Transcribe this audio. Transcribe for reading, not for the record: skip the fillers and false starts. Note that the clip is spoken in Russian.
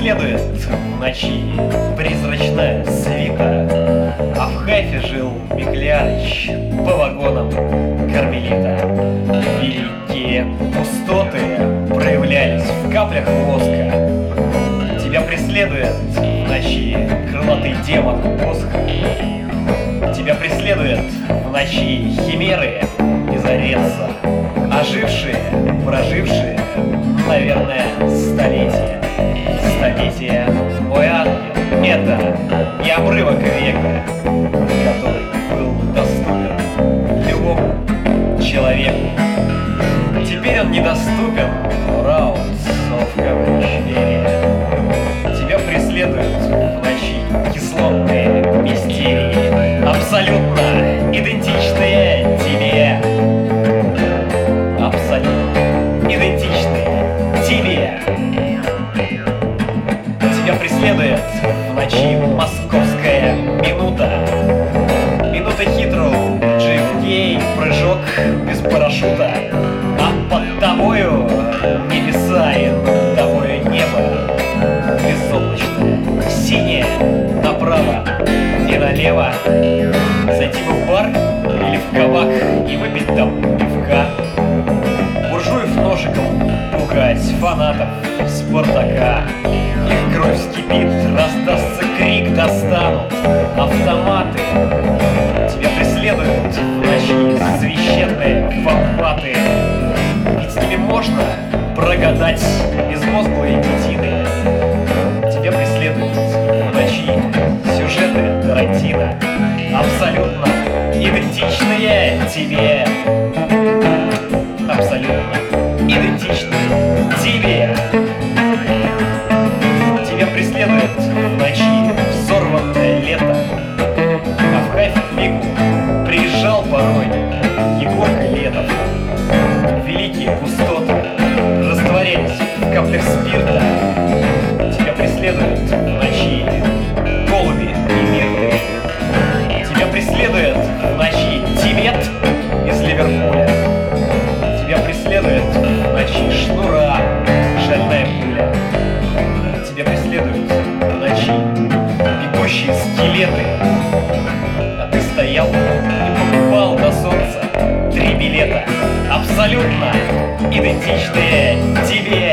преследует в ночи призрачная свита, а в Хайфе жил Миклярыч по вагонам кармелита. Великие пустоты проявлялись в каплях воска. Тебя преследует в ночи крылатый демон Босха. Тебя преследует в ночи химеры из Ореца, ожившие, прожившие, наверное, столетия. Столетия, ой, ангел, это не обрывок века, который был доступен любому человеку. Теперь он недоступен, Rounds of Coverage. Тебя преследуют в ночи кислотные мистерии, абсолютно идентичные тебе. Абсолютно идентичные тебе. Тебя преследует в ночи московская минута. Минута хитрого JFK, прыжок без парашюта. А под тобою небеса и над тобою небо безоблачное, синее направо и налево. Зайти бы в бар или в кабак и выпить там пивка. Буржуев ножиком пугать фанатов Спартака. Их кровь вскипит, раздастся крик, достанут автоматы. Тебя преследуют в ночи священные фанфаты. Ведь с ними можно прогадать безмозглые детины. Тебя преследуют в ночи сюжеты Тарантино, абсолютно идентичные тебе. Абсолютно идентичные тебе. Тебя преследует в ночи взорванное лето, а в Хайфе к мигу приезжал порой Егорка Летов. Великие пустоты растворялись в каплях спирта. Тебя преследуют в ночи голуби и мирты. Тебя преследует в ночи Тибет из Ливерпуля. Тебя преследует в ночи шнура, шальная пуля. Тебя преследуют в ночи бегущие скелеты. А ты стоял и покупал до солнца 3 билета, абсолютно идентичные тебе.